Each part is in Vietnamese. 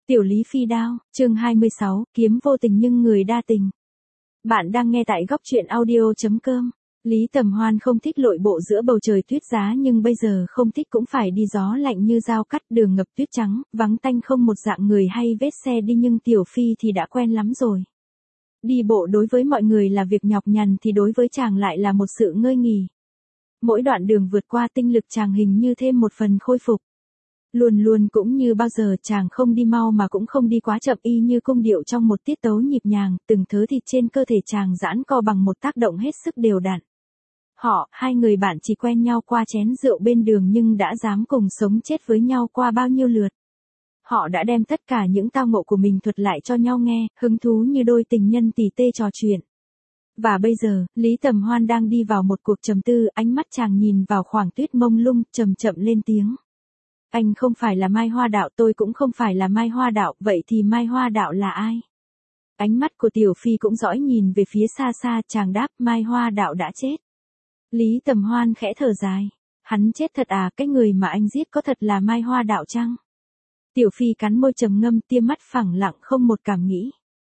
Tiểu Lý Phi Đao, chương 26, kiếm vô tình nhưng người đa tình. Bạn đang nghe tại góc truyện audio.com. Lý Tầm Hoan không thích lội bộ giữa bầu trời tuyết giá nhưng bây giờ không thích cũng phải đi, gió lạnh như dao cắt, đường ngập tuyết trắng, vắng tanh không một dạng người hay vết xe đi, nhưng Tiểu Phi thì đã quen lắm rồi. Đi bộ đối với mọi người là việc nhọc nhằn thì đối với chàng lại là một sự ngơi nghỉ. Mỗi đoạn đường vượt qua tinh lực chàng hình như thêm một phần khôi phục. Luôn luôn cũng như bao giờ, chàng không đi mau mà cũng không đi quá chậm, y như cung điệu trong một tiết tấu nhịp nhàng, từng thớ thịt trên cơ thể chàng giãn co bằng một tác động hết sức đều đặn. Hai người bạn chỉ quen nhau qua chén rượu bên đường nhưng đã dám cùng sống chết với nhau qua bao nhiêu lượt. Họ đã đem tất cả những tao ngộ của mình thuật lại cho nhau nghe, hứng thú như đôi tình nhân tỉ tê trò chuyện. Và bây giờ, Lý Tầm Hoan đang đi vào một cuộc trầm tư, ánh mắt chàng nhìn vào khoảng tuyết mông lung, chậm chậm lên tiếng. Anh không phải là Mai Hoa Đạo, tôi cũng không phải là Mai Hoa Đạo, vậy thì Mai Hoa Đạo là ai? Ánh mắt của Tiểu Phi cũng dõi nhìn về phía xa xa, chàng đáp, Mai Hoa Đạo đã chết. Lý Tầm Hoan khẽ thở dài. Hắn chết thật à, cái người mà anh giết có thật là Mai Hoa Đạo chăng? Tiểu Phi cắn môi trầm ngâm, tia mắt phẳng lặng không một cảm nghĩ.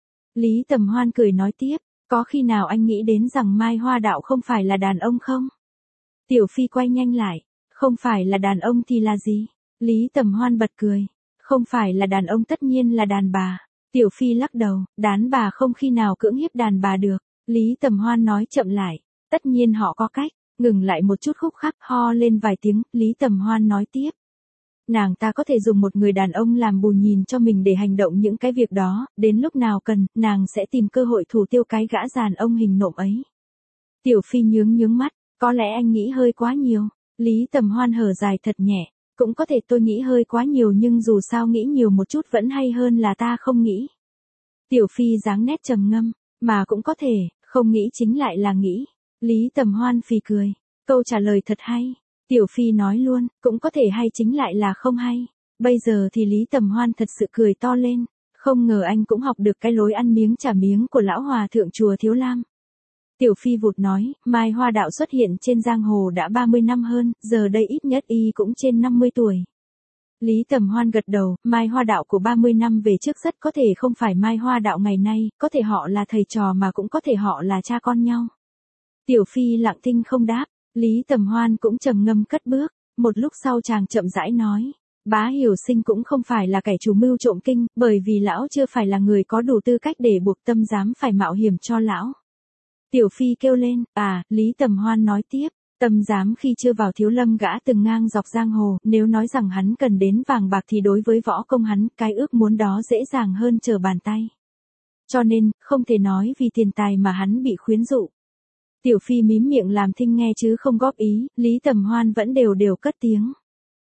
Lý Tầm Hoan cười nói tiếp, có khi nào anh nghĩ đến rằng Mai Hoa Đạo không phải là đàn ông không? Tiểu Phi quay nhanh lại, không phải là đàn ông thì là gì? Lý Tầm Hoan bật cười, không phải là đàn ông tất nhiên là đàn bà. Tiểu Phi lắc đầu, đàn bà không khi nào cưỡng hiếp đàn bà được. Lý Tầm Hoan nói chậm lại, tất nhiên họ có cách. Ngừng lại một chút khúc khắc, ho lên vài tiếng, Lý Tầm Hoan nói tiếp. Nàng ta có thể dùng một người đàn ông làm bù nhìn cho mình để hành động những cái việc đó, đến lúc nào cần, nàng sẽ tìm cơ hội thủ tiêu cái gã đàn ông hình nộm ấy. Tiểu Phi nhướng mắt, có lẽ anh nghĩ hơi quá nhiều. Lý Tầm Hoan hở dài thật nhẹ, cũng có thể tôi nghĩ hơi quá nhiều nhưng dù sao nghĩ nhiều một chút vẫn hay hơn là ta không nghĩ. Tiểu Phi dáng nét trầm ngâm, mà cũng có thể, không nghĩ chính lại là nghĩ. Lý Tầm Hoan phì cười, câu trả lời thật hay. Tiểu Phi nói luôn, cũng có thể hay chính lại là không hay. Bây giờ thì Lý Tầm Hoan thật sự cười to lên, không ngờ anh cũng học được cái lối ăn miếng trả miếng của lão hòa thượng chùa Thiếu Lam. Tiểu Phi vụt nói, Mai Hoa Đạo xuất hiện trên giang hồ đã 30 năm hơn, giờ đây ít nhất y cũng trên 50 tuổi. Lý Tầm Hoan gật đầu, Mai Hoa Đạo của 30 năm về trước rất có thể không phải Mai Hoa Đạo ngày nay, có thể họ là thầy trò mà cũng có thể họ là cha con nhau. Tiểu Phi lặng thinh không đáp, Lý Tầm Hoan cũng trầm ngâm cất bước, một lúc sau chàng chậm rãi nói, Bá Hiểu Sinh cũng không phải là kẻ chủ mưu trộm kinh, bởi vì lão chưa phải là người có đủ tư cách để buộc Tâm Giám phải mạo hiểm cho lão. Tiểu Phi kêu lên, Lý Tầm Hoan nói tiếp, Tâm Giám khi chưa vào Thiếu Lâm gã từng ngang dọc giang hồ, nếu nói rằng hắn cần đến vàng bạc thì đối với võ công hắn, cái ước muốn đó dễ dàng hơn trở bàn tay. Cho nên, không thể nói vì tiền tài mà hắn bị khuyến dụ. Tiểu Phi mím miệng làm thinh nghe chứ không góp ý, Lý Tầm Hoan vẫn đều cất tiếng.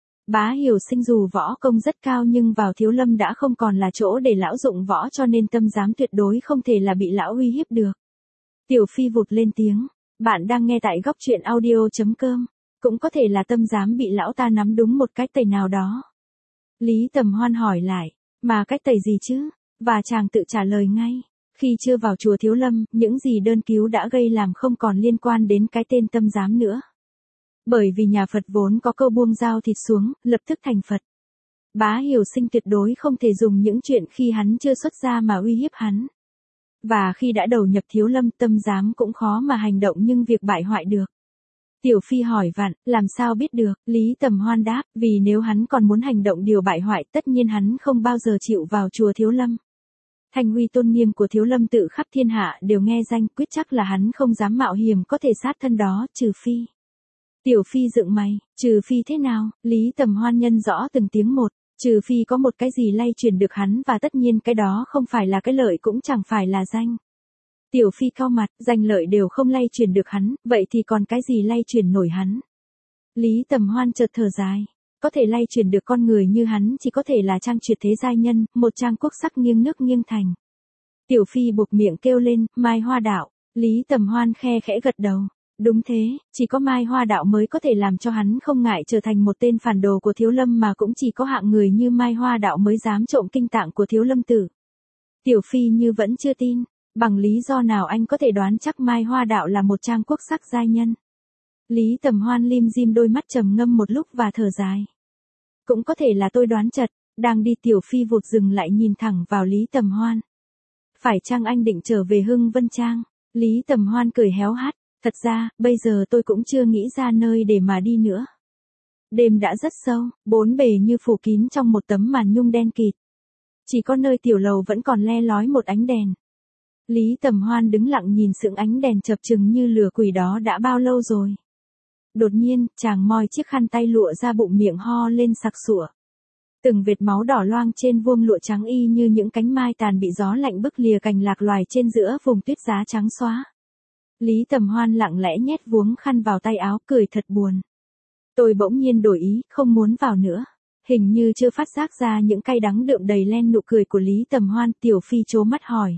Bá Hiểu Sinh dù võ công rất cao nhưng vào Thiếu Lâm đã không còn là chỗ để lão dụng võ, cho nên Tâm Giám tuyệt đối không thể là bị lão uy hiếp được. Tiểu Phi vụt lên tiếng, bạn đang nghe tại góc truyện audio.com, cũng có thể là Tâm Giám bị lão ta nắm đúng một cách tẩy nào đó. Lý Tầm Hoan hỏi lại, mà cách tẩy gì chứ? Và chàng tự trả lời ngay, khi chưa vào chùa Thiếu Lâm, những gì đơn cứu đã gây làm không còn liên quan đến cái tên Tâm Giám nữa. Bởi vì nhà Phật vốn có câu buông dao thịt xuống, lập tức thành Phật. Bá Hiểu Sinh tuyệt đối không thể dùng những chuyện khi hắn chưa xuất gia mà uy hiếp hắn. Và khi đã đầu nhập Thiếu Lâm, Tâm Giám cũng khó mà hành động nhưng việc bại hoại được. Tiểu Phi hỏi vặn, làm sao biết được? Lý Tầm Hoan đáp, vì nếu hắn còn muốn hành động điều bại hoại tất nhiên hắn không bao giờ chịu vào chùa Thiếu Lâm. Thanh uy tôn nghiêm của Thiếu Lâm tự khắp thiên hạ đều nghe danh, quyết chắc là hắn không dám mạo hiểm có thể sát thân đó, trừ phi. Tiểu Phi dựng mày, trừ phi thế nào? Lý Tầm Hoan nhân rõ từng tiếng một, trừ phi có một cái gì lay truyền được hắn và tất nhiên cái đó không phải là cái lợi cũng chẳng phải là danh. Tiểu Phi cau mặt, danh lợi đều không lay truyền được hắn, vậy thì còn cái gì lay truyền nổi hắn? Lý Tầm Hoan chợt thở dài, có thể lay truyền được con người như hắn chỉ có thể là Trang Tuyệt thế giai nhân, một Trang quốc sắc nghiêng nước nghiêng thành. Tiểu Phi buộc miệng kêu lên, Mai Hoa Đạo. Lý Tầm Hoan khe khẽ gật đầu. Đúng thế, chỉ có Mai Hoa Đạo mới có thể làm cho hắn không ngại trở thành một tên phản đồ của Thiếu Lâm, mà cũng chỉ có hạng người như Mai Hoa Đạo mới dám trộm kinh tạng của Thiếu Lâm tử. Tiểu Phi như vẫn chưa tin, bằng lý do nào anh có thể đoán chắc Mai Hoa Đạo là một Trang quốc sắc giai nhân? Lý Tầm Hoan lim dim đôi mắt trầm ngâm một lúc và thở dài. Cũng có thể là tôi đoán chật, Đang đi Tiểu Phi vụt dừng lại nhìn thẳng vào Lý Tầm Hoan. Phải chăng anh định trở về Hưng Vân Trang? Lý Tầm Hoan cười héo hắt. Thật ra, bây giờ tôi cũng chưa nghĩ ra nơi để mà đi nữa. Đêm đã rất sâu, bốn bề như phủ kín trong một tấm màn nhung đen kịt. Chỉ có nơi tiểu lầu vẫn còn le lói một ánh đèn. Lý Tầm Hoan đứng lặng nhìn sững ánh đèn chập chừng như lửa quỷ đó đã bao lâu rồi. Đột nhiên, chàng moi chiếc khăn tay lụa ra bụng miệng ho lên sặc sụa. Từng vệt máu đỏ loang trên vuông lụa trắng y như những cánh mai tàn bị gió lạnh bức lìa cành lạc loài trên giữa vùng tuyết giá trắng xóa. Lý Tầm Hoan lặng lẽ nhét vuống khăn vào tay áo, cười thật buồn. Tôi bỗng nhiên đổi ý, không muốn vào nữa. Hình như chưa phát giác ra những cay đắng đượm đầy len nụ cười của Lý Tầm Hoan. Tiểu Phi trố mắt hỏi.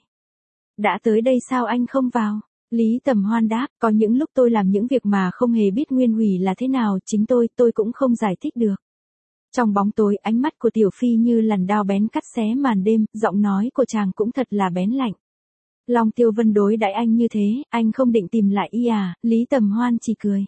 Đã tới đây sao anh không vào? Lý Tầm Hoan đáp, có những lúc tôi làm những việc mà không hề biết nguyên ủy là thế nào, chính tôi cũng không giải thích được. Trong bóng tối, ánh mắt của Tiểu Phi như lằn dao bén cắt xé màn đêm, giọng nói của chàng cũng thật là bén lạnh. Long Tiêu Vân đối đãi anh như thế, anh không định tìm lại y à? Lý Tầm Hoan chỉ cười.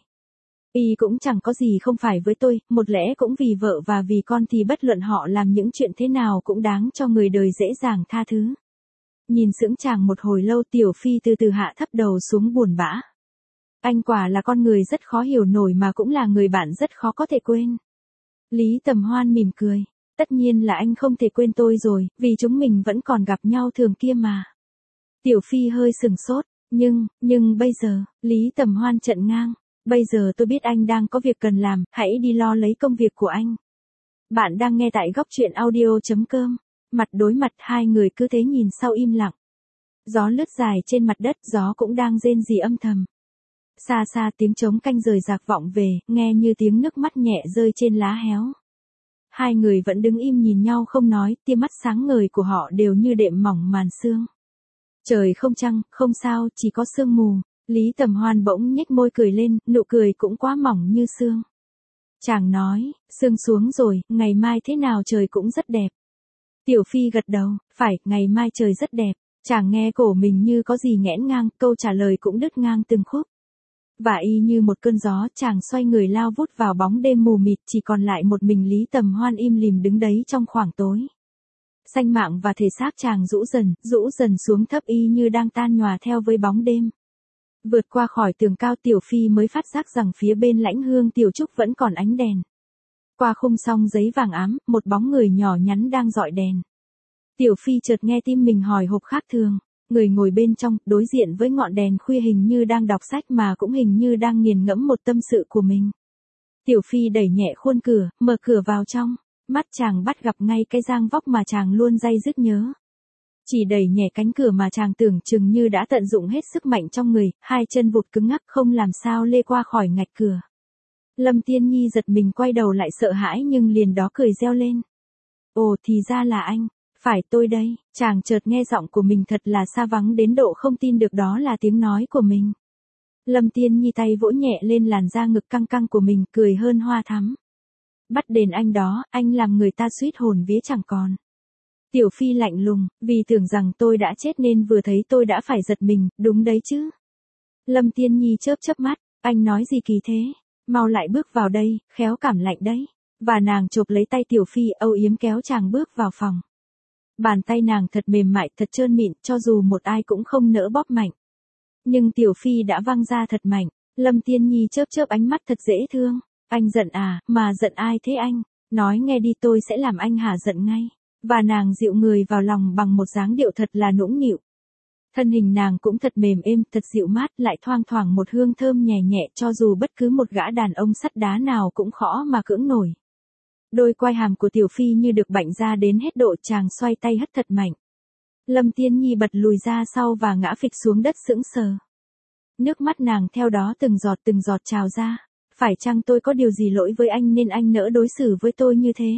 Y cũng chẳng có gì không phải với tôi, một lẽ cũng vì vợ và vì con thì bất luận họ làm những chuyện thế nào cũng đáng cho người đời dễ dàng tha thứ. Nhìn sững chàng một hồi lâu, Tiểu Phi từ từ hạ thấp đầu xuống buồn bã. Anh quả là con người rất khó hiểu nổi mà cũng là người bạn rất khó có thể quên. Lý Tầm Hoan mỉm cười. Tất nhiên là anh không thể quên tôi rồi, vì chúng mình vẫn còn gặp nhau thường kia mà. Tiểu Phi hơi sừng sốt, nhưng bây giờ, Lý Tầm Hoan trận ngang. Bây giờ tôi biết anh đang có việc cần làm, hãy đi lo lấy công việc của anh. Bạn đang nghe tại góc truyện audio.com. Mặt đối mặt hai người cứ thế nhìn sau im lặng. Gió lướt dài trên mặt đất, gió cũng đang rên rỉ âm thầm. Xa xa tiếng trống canh rời rạc vọng về, nghe như tiếng nước mắt nhẹ rơi trên lá héo. Hai người vẫn đứng im nhìn nhau không nói, tia mắt sáng ngời của họ đều như đệm mỏng màn sương. Trời không trăng, không sao, chỉ có sương mù. Lý Tầm Hoan bỗng nhếch môi cười lên, nụ cười cũng quá mỏng như sương. Chàng nói, sương xuống rồi, ngày mai thế nào trời cũng rất đẹp. Tiểu Phi gật đầu, phải, ngày mai trời rất đẹp. Chàng nghe cổ mình như có gì nghẽn ngang, câu trả lời cũng đứt ngang từng khúc. Và y như một cơn gió, chàng xoay người lao vút vào bóng đêm mù mịt, chỉ còn lại một mình Lý Tầm Hoan im lìm đứng đấy trong khoảng tối. Sanh mạng và thể xác chàng rũ dần xuống thấp y như đang tan nhòa theo với bóng đêm. Vượt qua khỏi tường cao, Tiểu Phi mới phát giác rằng phía bên Lãnh Hương Tiểu Trúc vẫn còn ánh đèn. Qua khung song giấy vàng ám, một bóng người nhỏ nhắn đang dọi đèn. Tiểu Phi chợt nghe tim mình hồi hộp khác thường. Người ngồi bên trong, đối diện với ngọn đèn khuya hình như đang đọc sách mà cũng hình như đang nghiền ngẫm một tâm sự của mình. Tiểu Phi đẩy nhẹ khuôn cửa, mở cửa vào trong. Mắt chàng bắt gặp ngay cái dang vóc mà chàng luôn day dứt nhớ. Chỉ đẩy nhẹ cánh cửa mà chàng tưởng chừng như đã tận dụng hết sức mạnh trong người, hai chân vụt cứng ngắc không làm sao lê qua khỏi ngạch cửa. Lâm Tiên Nhi giật mình quay đầu lại sợ hãi nhưng liền đó cười reo lên. Ồ, thì ra là anh. Phải, tôi đây. Chàng chợt nghe giọng của mình thật là xa vắng đến độ không tin được đó là tiếng nói của mình. Lâm Tiên Nhi tay vỗ nhẹ lên làn da ngực căng căng của mình, cười hơn hoa thắm. Bắt đền anh đó, anh làm người ta suýt hồn vía chẳng còn. Tiểu Phi lạnh lùng, vì tưởng rằng tôi đã chết nên vừa thấy tôi đã phải giật mình, đúng đấy chứ. Lâm Tiên Nhi chớp chớp mắt, anh nói gì kỳ thế, mau lại bước vào đây, khéo cảm lạnh đấy. Và nàng chộp lấy tay Tiểu Phi âu yếm kéo chàng bước vào phòng. Bàn tay nàng thật mềm mại, thật trơn mịn, cho dù một ai cũng không nỡ bóp mạnh. Nhưng Tiểu Phi đã văng ra thật mạnh. Lâm Tiên Nhi chớp chớp ánh mắt thật dễ thương. Anh giận à, mà giận ai thế anh? Nói nghe đi, tôi sẽ làm anh hả giận ngay. Và nàng dịu người vào lòng bằng một dáng điệu thật là nũng nịu. Thân hình nàng cũng thật mềm êm, thật dịu mát, lại thoang thoảng một hương thơm nhẹ nhẹ, cho dù bất cứ một gã đàn ông sắt đá nào cũng khó mà cưỡng nổi. Đôi quai hàm của Tiểu Phi như được bạnh ra đến hết độ, chàng xoay tay hất thật mạnh. Lâm Tiên Nhi bật lùi ra sau và ngã phịch xuống đất sững sờ. Nước mắt nàng theo đó từng giọt trào ra. Phải chăng tôi có điều gì lỗi với anh nên anh nỡ đối xử với tôi như thế?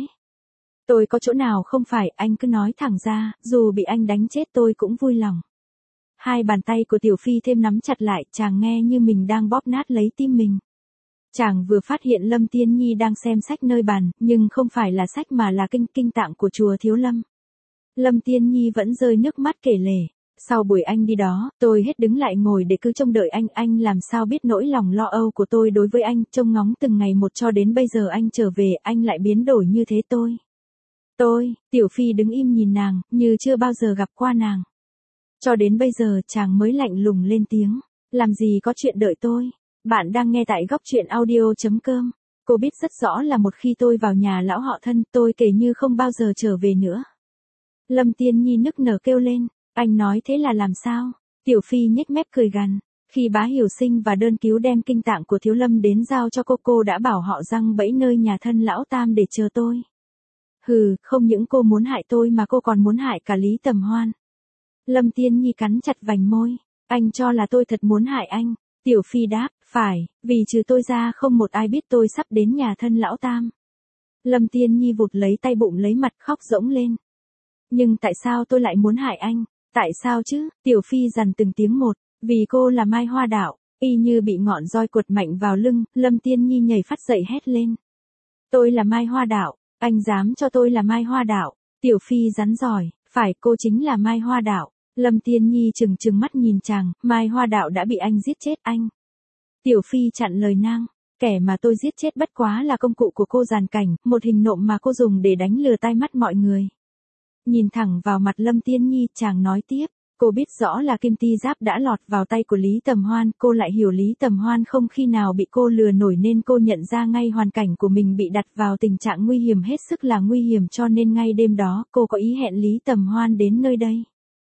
Tôi có chỗ nào không phải, anh cứ nói thẳng ra, dù bị anh đánh chết tôi cũng vui lòng. Hai bàn tay của Tiểu Phi thêm nắm chặt lại, chàng nghe như mình đang bóp nát lấy tim mình. Chàng vừa phát hiện Lâm Tiên Nhi đang xem sách nơi bàn, nhưng không phải là sách mà là kinh tạng của chùa Thiếu Lâm. Lâm Tiên Nhi vẫn rơi nước mắt kể lể. Sau buổi anh đi đó, tôi hết đứng lại ngồi để cứ trông đợi anh làm sao biết nỗi lòng lo âu của tôi đối với anh, trông ngóng từng ngày một cho đến bây giờ anh trở về, anh lại biến đổi như thế tôi. Tiểu Phi đứng im nhìn nàng, như chưa bao giờ gặp qua nàng. Cho đến bây giờ chàng mới lạnh lùng lên tiếng. Làm gì có chuyện đợi tôi. Bạn đang nghe tại góc truyện audio.com. Cô biết rất rõ là một khi tôi vào nhà lão họ thân tôi kể như không bao giờ trở về nữa. Lâm Tiên Nhi nức nở kêu lên. Anh nói thế là làm sao? Tiểu Phi nhếch mép cười gằn. Khi bá Hiểu Sinh và đơn cứu đem kinh tạng của Thiếu Lâm đến giao cho cô đã bảo họ giăng bẫy nơi nhà thân lão Tam để chờ tôi. Hừ, không những cô muốn hại tôi mà cô còn muốn hại cả Lý Tầm Hoan. Lâm Tiên Nhi cắn chặt vành môi. Anh cho là tôi thật muốn hại anh. Tiểu Phi đáp, phải, vì trừ tôi ra không một ai biết tôi sắp đến nhà thân lão Tam. Lâm Tiên Nhi vụt lấy tay bụng lấy mặt khóc rỗng lên. Nhưng tại sao tôi lại muốn hại anh? Tại sao chứ? Tiểu Phi dằn từng tiếng một. Vì cô là Mai Hoa Đạo. Y như bị ngọn roi quật mạnh vào lưng, Lâm Tiên Nhi nhảy phát dậy hét lên. Tôi là Mai Hoa Đạo. Anh dám cho tôi là Mai Hoa Đạo. Tiểu Phi rắn giỏi, phải cô chính là Mai Hoa Đạo. Lâm Tiên Nhi trừng mắt nhìn chàng, Mai Hoa Đạo đã bị anh giết chết anh. Tiểu Phi chặn lời nàng, kẻ mà tôi giết chết bất quá là công cụ của cô Giàn Cảnh, một hình nộm mà cô dùng để đánh lừa tai mắt mọi người. Nhìn thẳng vào mặt Lâm Tiên Nhi, chàng nói tiếp, cô biết rõ là kim ti giáp đã lọt vào tay của Lý Tầm Hoan, cô lại hiểu Lý Tầm Hoan không khi nào bị cô lừa nổi nên cô nhận ra ngay hoàn cảnh của mình bị đặt vào tình trạng nguy hiểm hết sức là nguy hiểm cho nên ngay đêm đó cô có ý hẹn Lý Tầm Hoan đến nơi đây.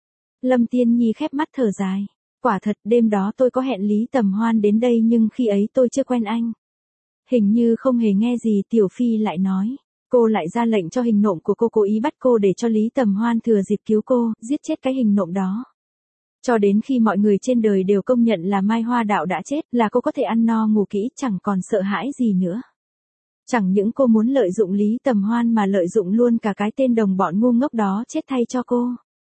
Lâm Tiên Nhi khép mắt thở dài. Quả thật đêm đó tôi có hẹn Lý Tầm Hoan đến đây nhưng khi ấy tôi chưa quen anh. Hình như không hề nghe gì Tiểu Phi lại nói. Cô lại ra lệnh cho hình nộm của cô cố ý bắt cô để cho Lý Tầm Hoan thừa dịp cứu cô, giết chết cái hình nộm đó. Cho đến khi mọi người trên đời đều công nhận là Mai Hoa Đạo đã chết là cô có thể ăn no ngủ kỹ chẳng còn sợ hãi gì nữa. Chẳng những cô muốn lợi dụng Lý Tầm Hoan mà lợi dụng luôn cả cái tên đồng bọn ngu ngốc đó chết thay cho cô.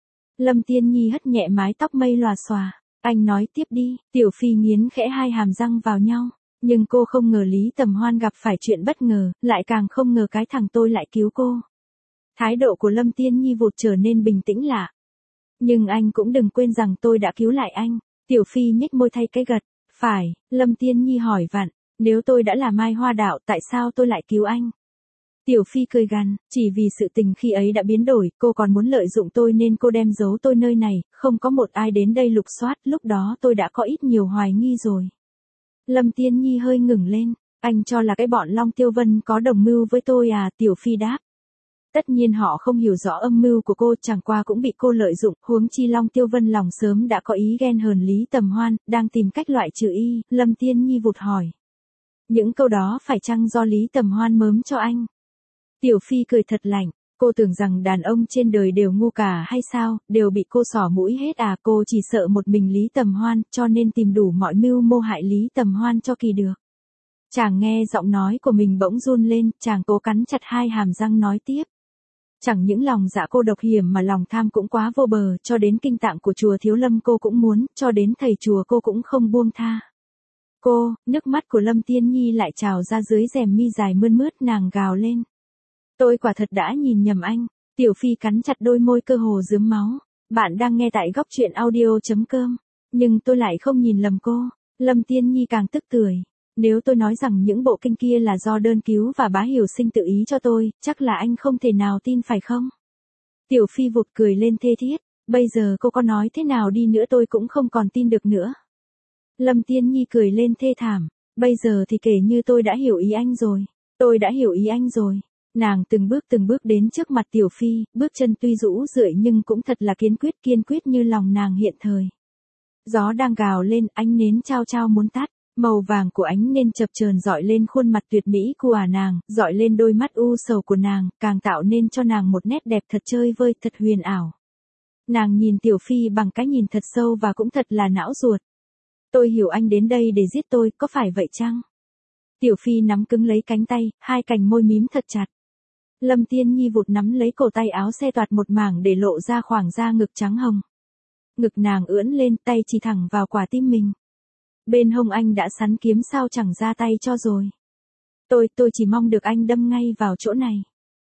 Lâm Tiên Nhi hất nhẹ mái tóc mây lòa xòa. Anh nói tiếp đi. Tiểu Phi nghiến khẽ hai hàm răng vào nhau. Nhưng cô không ngờ Lý Tầm Hoan gặp phải chuyện bất ngờ, lại càng không ngờ cái thằng tôi lại cứu cô. Thái độ của Lâm Tiên Nhi vụt trở nên bình tĩnh lạ. Nhưng anh cũng đừng quên rằng tôi đã cứu lại anh. Tiểu Phi nhếch môi thay cái gật. Phải, Lâm Tiên Nhi hỏi vặn. Nếu tôi đã là Mai Hoa Đạo tại sao tôi lại cứu anh? Tiểu Phi cười gằn, chỉ vì sự tình khi ấy đã biến đổi, cô còn muốn lợi dụng tôi nên cô đem giấu tôi nơi này, không có một ai đến đây lục soát, lúc đó tôi đã có ít nhiều hoài nghi rồi. Lâm Tiên Nhi hơi ngừng lên, anh cho là cái bọn Long Tiêu Vân có đồng mưu với tôi à? Tiểu Phi đáp. Tất nhiên họ không hiểu rõ âm mưu của cô, chẳng qua cũng bị cô lợi dụng, huống chi Long Tiêu Vân lòng sớm đã có ý ghen hờn Lý Tầm Hoan, đang tìm cách loại trừ y. Lâm Tiên Nhi vụt hỏi. Những câu đó phải chăng do Lý Tầm Hoan mớm cho anh? Tiểu Phi cười thật lạnh, cô tưởng rằng đàn ông trên đời đều ngu cả hay sao, đều bị cô xỏ mũi hết à? Cô chỉ sợ một mình Lý Tầm Hoan, cho nên tìm đủ mọi mưu mô hại Lý Tầm Hoan cho kỳ được. Chàng nghe giọng nói của mình bỗng run lên, chàng cố cắn chặt hai hàm răng nói tiếp. Chẳng những lòng dạ cô độc hiểm mà lòng tham cũng quá vô bờ, cho đến kinh tạng của chùa Thiếu Lâm cô cũng muốn, cho đến thầy chùa cô cũng không buông tha. Cô, nước mắt của Lâm Tiên Nhi lại trào ra dưới rèm mi dài mơn mướt, nàng gào lên. Tôi quả thật đã nhìn nhầm anh. Tiểu Phi cắn chặt đôi môi cơ hồ rướm máu. Bạn đang nghe tại góc truyện audio.com. Nhưng tôi lại không nhìn lầm cô. Lâm Tiên Nhi càng tức tưởi. Nếu tôi nói rằng những bộ kinh kia là do đơn cứu và bá Hiểu Sinh tự ý cho tôi, chắc là anh không thể nào tin phải không? Tiểu Phi vụt cười lên thê thiết. Bây giờ cô có nói thế nào đi nữa tôi cũng không còn tin được nữa. Lâm Tiên Nhi cười lên thê thảm. Bây giờ thì kể như tôi đã hiểu ý anh rồi. Tôi đã hiểu ý anh rồi. Nàng từng bước đến trước mặt Tiểu Phi, bước chân tuy rũ rượi nhưng cũng thật là kiên quyết như lòng nàng hiện thời. Gió đang gào lên, ánh nến chao chao muốn tắt, màu vàng của ánh nến chập chờn dọi lên khuôn mặt tuyệt mỹ của nàng, dọi lên đôi mắt u sầu của nàng, càng tạo nên cho nàng một nét đẹp thật chơi vơi, thật huyền ảo. Nàng nhìn Tiểu Phi bằng cái nhìn thật sâu và cũng thật là não ruột. Tôi hiểu anh đến đây để giết tôi, có phải vậy chăng? Tiểu Phi nắm cứng lấy cánh tay, hai cành môi mím thật chặt. Lâm Tiên Nhi vụt nắm lấy cổ tay áo xe toạt một mảng để lộ ra khoảng da ngực trắng hồng. Ngực nàng ưỡn lên, tay chỉ thẳng vào quả tim mình. Bên hông anh đã sắn kiếm sao chẳng ra tay cho rồi. Tôi chỉ mong được anh đâm ngay vào chỗ này.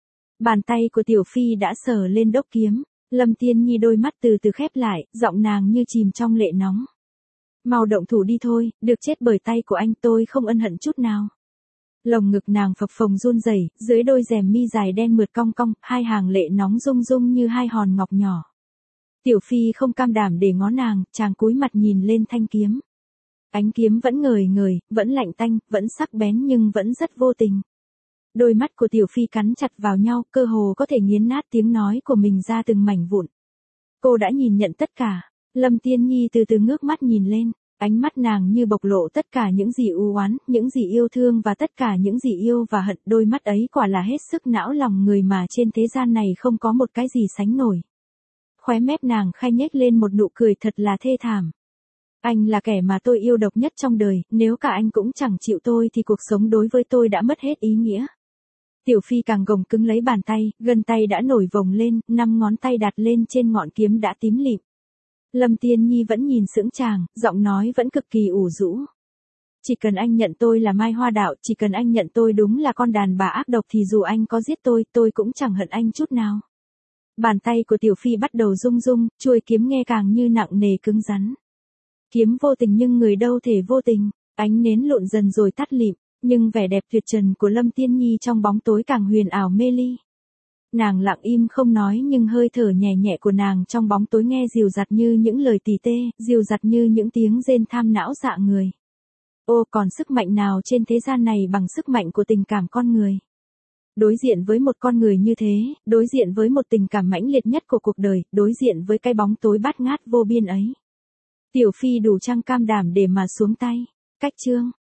Bàn tay của Tiểu Phi đã sờ lên đốc kiếm. Lâm Tiên Nhi đôi mắt từ từ khép lại, giọng nàng như chìm trong lệ nóng. Mau động thủ đi thôi, được chết bởi tay của anh tôi không ân hận chút nào. Lồng ngực nàng phập phồng run rẩy, dưới đôi rèm mi dài đen mượt cong cong, hai hàng lệ nóng rung rung như hai hòn ngọc nhỏ. Tiểu Phi không cam đảm để ngó nàng, chàng cúi mặt nhìn lên thanh kiếm. Ánh kiếm vẫn ngời ngời, vẫn lạnh tanh, vẫn sắc bén nhưng vẫn rất vô tình. Đôi mắt của Tiểu Phi cắn chặt vào nhau, cơ hồ có thể nghiến nát tiếng nói của mình ra từng mảnh vụn. Cô đã nhìn nhận tất cả. Lâm Tiên Nhi từ từ ngước mắt nhìn lên, ánh mắt nàng như bộc lộ tất cả những gì u oán, những gì yêu thương và tất cả những gì yêu và hận. Đôi mắt ấy quả là hết sức não lòng người mà trên thế gian này không có một cái gì sánh nổi. Khóe mép nàng khai nhếch lên một nụ cười thật là thê thảm. Anh là kẻ mà tôi yêu độc nhất trong đời, nếu cả anh cũng chẳng chịu tôi thì cuộc sống đối với tôi đã mất hết ý nghĩa. Tiểu Phi càng gồng cứng lấy bàn tay, gân tay đã nổi vồng lên, 5 ngón tay đặt lên trên ngọn kiếm đã tím lịm. Lâm Tiên Nhi vẫn nhìn sững chàng, giọng nói vẫn cực kỳ ủ rũ. Chỉ cần anh nhận tôi là Mai Hoa Đạo, chỉ cần anh nhận tôi đúng là con đàn bà ác độc thì dù anh có giết tôi cũng chẳng hận anh chút nào. Bàn tay của Tiểu Phi bắt đầu rung rung, chuôi kiếm nghe càng như nặng nề cứng rắn. Kiếm vô tình nhưng người đâu thể vô tình, ánh nến lụn dần rồi tắt lịm, nhưng vẻ đẹp tuyệt trần của Lâm Tiên Nhi trong bóng tối càng huyền ảo mê ly. Nàng lặng im không nói nhưng hơi thở nhẹ nhẹ của nàng trong bóng tối nghe dịu dặt như những lời tỉ tê, dịu dặt như những tiếng rên tham não dạ người. Ô, còn sức mạnh nào trên thế gian này bằng sức mạnh của tình cảm con người. Đối diện với một con người như thế, đối diện với một tình cảm mãnh liệt nhất của cuộc đời, đối diện với cái bóng tối bát ngát vô biên ấy. Tiểu Phi đủ trang cam đảm để mà xuống tay. Cách chương